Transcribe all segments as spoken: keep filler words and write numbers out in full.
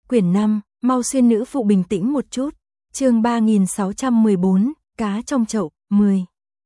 Quyển năm, mau xuyên nữ phụ bình tĩnh một chút. Chương ba nghìn sáu trăm mười bốn, cá trong chậu, mười.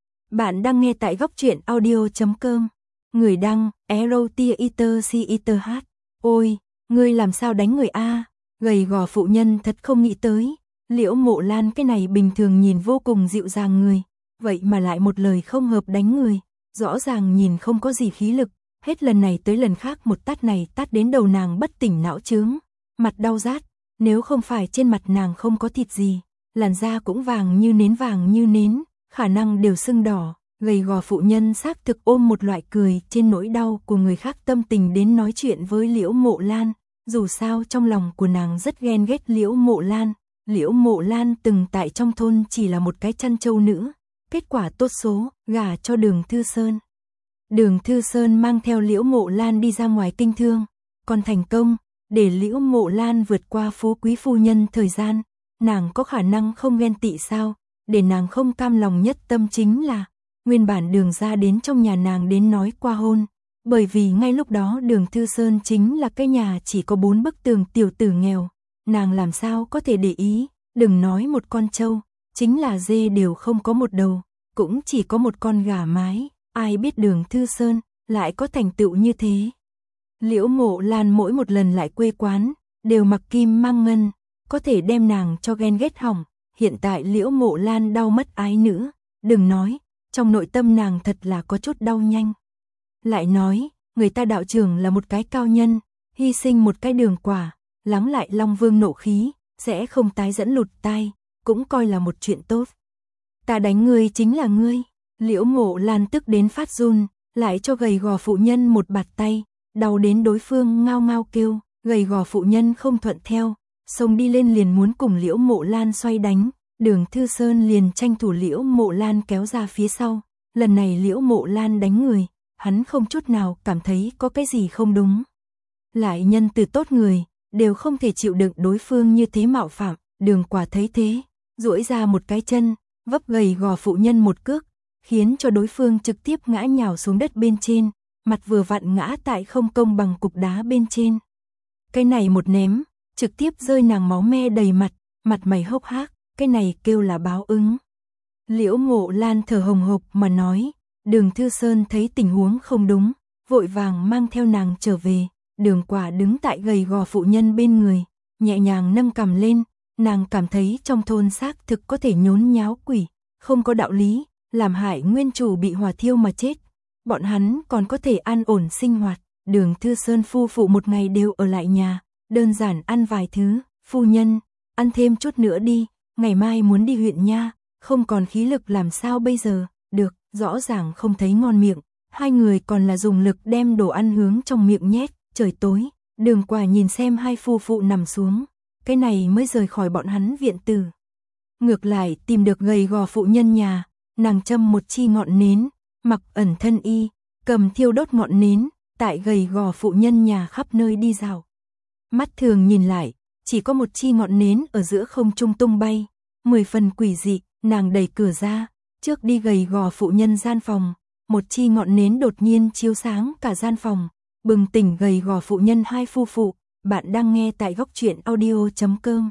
Bạn đang nghe tại góc truyện audio chấm com. Người đăng, Erotia Eater C Eater H. Ôi, ngươi làm sao đánh người a? Gầy gò phụ nhân thật không nghĩ tới. Liễu Mộ Lan cái này bình thường nhìn vô cùng dịu dàng người, vậy mà lại một lời không hợp đánh người. Rõ ràng nhìn không có gì khí lực, hết lần này tới lần khác một tát này tát đến đầu nàng bất tỉnh não chướng, mặt đau rát, nếu không phải trên mặt nàng không có thịt gì, làn da cũng vàng như nến vàng như nến, khả năng đều sưng đỏ. Gầy gò phụ nhân xác thực ôm một loại cười trên nỗi đau của người khác tâm tình đến nói chuyện với Liễu Mộ Lan, dù sao trong lòng của nàng rất ghen ghét Liễu Mộ Lan. Liễu Mộ Lan từng tại trong thôn chỉ là một cái chăn trâu nữ, kết quả tốt số, gả cho Đường Thư Sơn. Đường Thư Sơn mang theo Liễu Mộ Lan đi ra ngoài kinh thương, còn thành công, để Liễu Mộ Lan vượt qua phú quý phu nhân thời gian, nàng có khả năng không ghen tị sao, để nàng không cam lòng nhất tâm chính là, nguyên bản Đường ra đến trong nhà nàng đến nói qua hôn, bởi vì ngay lúc đó Đường Thư Sơn chính là cái nhà chỉ có bốn bức tường tiểu tử nghèo, nàng làm sao có thể để ý, đừng nói một con trâu, chính là dê đều không có một đầu, cũng chỉ có một con gà mái, ai biết Đường Thư Sơn lại có thành tựu như thế. Liễu Mộ Lan mỗi một lần lại quê quán, đều mặc kim mang ngân, có thể đem nàng cho ghen ghét hỏng, hiện tại Liễu Mộ Lan đau mất ái nữ, đừng nói, trong nội tâm nàng thật là có chút đau nhanh. Lại nói, người ta đạo trưởng là một cái cao nhân, hy sinh một cái Đường quả, lắng lại Long Vương nộ khí, sẽ không tái dẫn lụt tai, cũng coi là một chuyện tốt. Ta đánh ngươi chính là ngươi. Liễu Mộ Lan tức đến phát run, lại cho gầy gò phụ nhân một bạt tay, đau đến đối phương ngao ngao kêu, gầy gò phụ nhân không thuận theo, xông đi lên liền muốn cùng Liễu Mộ Lan xoay đánh, Đường Thư Sơn liền tranh thủ Liễu Mộ Lan kéo ra phía sau, lần này Liễu Mộ Lan đánh người, hắn không chút nào cảm thấy có cái gì không đúng. Lại nhân từ tốt người, đều không thể chịu đựng đối phương như thế mạo phạm, Đường quả thấy thế, duỗi ra một cái chân, vấp gầy gò phụ nhân một cước, khiến cho đối phương trực tiếp ngã nhào xuống đất bên trên, mặt vừa vặn ngã tại không công bằng cục đá bên trên. Cái này một ném, trực tiếp rơi nàng máu me đầy mặt, mặt mày hốc hác, cái này kêu là báo ứng. Liễu Mộ Lan thở hồng hộc mà nói, Đường Thư Sơn thấy tình huống không đúng, vội vàng mang theo nàng trở về, Đường quả đứng tại gầy gò phụ nhân bên người, nhẹ nhàng nâng cằm lên, nàng cảm thấy trong thôn xác thực có thể nhốn nháo quỷ, không có đạo lý, làm hại nguyên chủ bị hỏa thiêu mà chết, bọn hắn còn có thể an ổn sinh hoạt. Đường Thư Sơn phu phụ một ngày đều ở lại nhà, đơn giản ăn vài thứ, phu nhân, ăn thêm chút nữa đi, ngày mai muốn đi huyện nha, không còn khí lực làm sao bây giờ, được, rõ ràng không thấy ngon miệng, hai người còn là dùng lực đem đồ ăn hướng trong miệng nhét, trời tối, Đường quả nhìn xem hai phu phụ nằm xuống, cái này mới rời khỏi bọn hắn viện tử. Ngược lại tìm được gầy gò phụ nhân nhà, nàng châm một chi ngọn nến, mặc ẩn thân y, cầm thiêu đốt ngọn nến, tại gầy gò phụ nhân nhà khắp nơi đi dạo. Mắt thường nhìn lại, chỉ có một chi ngọn nến ở giữa không trung tung bay, mười phần quỷ dị, nàng đẩy cửa ra, trước đi gầy gò phụ nhân gian phòng, một chi ngọn nến đột nhiên chiếu sáng cả gian phòng, bừng tỉnh gầy gò phụ nhân hai phu phụ. Bạn đang nghe tại góc truyện audio chấm com.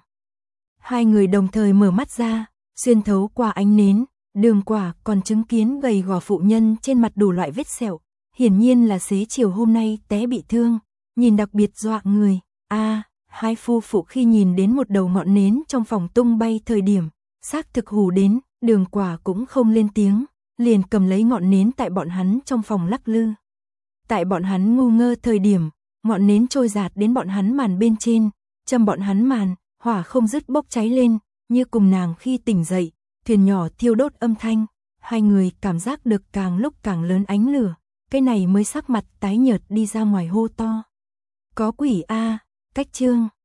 Hai người đồng thời mở mắt ra, xuyên thấu qua ánh nến, Đường quả còn chứng kiến gầy gò phụ nhân trên mặt đủ loại vết sẹo, hiển nhiên là xế chiều hôm nay té bị thương, nhìn đặc biệt dọa người. A, à, hai phu phụ khi nhìn đến một đầu ngọn nến trong phòng tung bay thời điểm, xác thực hù đến, Đường quả cũng không lên tiếng, liền cầm lấy ngọn nến tại bọn hắn trong phòng lắc lư. Tại bọn hắn ngu ngơ thời điểm, ngọn nến trôi dạt đến bọn hắn màn bên trên, châm bọn hắn màn, hỏa không dứt bốc cháy lên, như cùng nàng khi tỉnh dậy, thuyền nhỏ thiêu đốt âm thanh, hai người cảm giác được càng lúc càng lớn ánh lửa, cái này mới sắc mặt tái nhợt đi ra ngoài hô to. Có quỷ a, cách chương.